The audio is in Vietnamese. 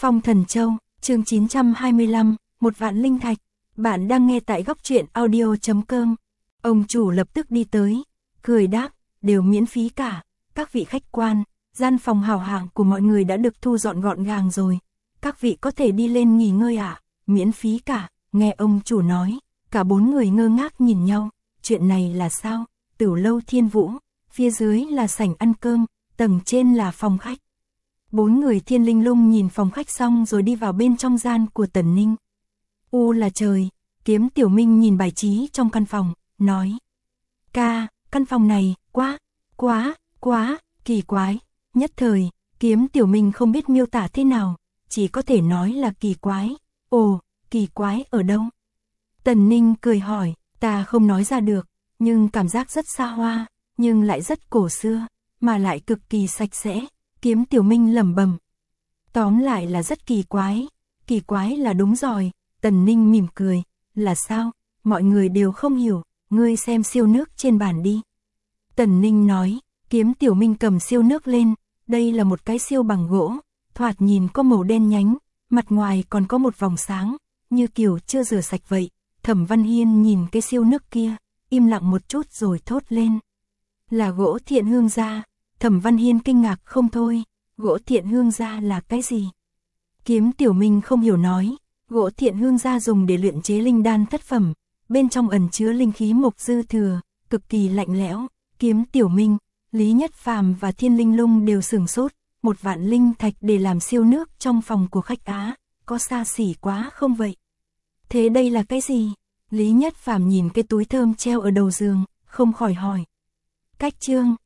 Phong Thần Châu, chương 925, một vạn linh thạch. Bạn đang nghe tại góc truyện audio.com. Ông chủ lập tức đi tới, cười đáp, đều miễn phí cả. Các vị khách quan, gian phòng hào hạng của mọi người đã được thu dọn gọn gàng rồi. Các vị có thể đi lên nghỉ ngơi ạ. Miễn phí cả. Nghe ông chủ nói, cả bốn người ngơ ngác nhìn nhau. Chuyện này là sao? Tửu lâu Thiên Vũ, phía dưới là sảnh ăn cơm, tầng trên là phòng khách. Bốn người Thiên Linh Lung nhìn phòng khách xong rồi đi vào bên trong gian của Tần Ninh. U là trời, Kiếm Tiểu Minh nhìn bài trí trong căn phòng, nói. Ca, căn phòng này, quá, kỳ quái. Nhất thời, Kiếm Tiểu Minh không biết miêu tả thế nào, chỉ có thể nói là kỳ quái. Ồ, kỳ quái ở đâu? Tần Ninh cười hỏi, ta không nói ra được, nhưng cảm giác rất xa hoa, nhưng lại rất cổ xưa, mà lại cực kỳ sạch sẽ. Kiếm Tiểu Minh lẩm bẩm. Tóm lại là rất kỳ quái là đúng rồi. Tần Ninh mỉm cười, là sao? Mọi người đều không hiểu, ngươi xem siêu nước trên bàn đi. Tần Ninh nói, Kiếm Tiểu Minh cầm siêu nước lên, đây là một cái siêu bằng gỗ, thoạt nhìn có màu đen nhánh, mặt ngoài còn có một vòng sáng, như kiểu chưa rửa sạch vậy. Thẩm Văn Hiên nhìn cái siêu nước kia, im lặng một chút rồi thốt lên. Là gỗ Thiện Hương gia. Thẩm Văn Hiên kinh ngạc không thôi, gỗ Thiện Hương gia là cái gì? Kiếm Tiểu Minh không hiểu nói, gỗ Thiện Hương gia dùng để luyện chế linh đan thất phẩm, bên trong ẩn chứa linh khí mộc dư thừa, cực kỳ lạnh lẽo. Kiếm Tiểu Minh, Lý Nhất Phàm và Thiên Linh Lung đều sửng sốt, 1 vạn linh thạch để làm siêu nước trong phòng của khách Á, có xa xỉ quá không vậy? Thế đây là cái gì? Lý Nhất Phàm nhìn cái túi thơm treo ở đầu giường, không khỏi hỏi. Cách chương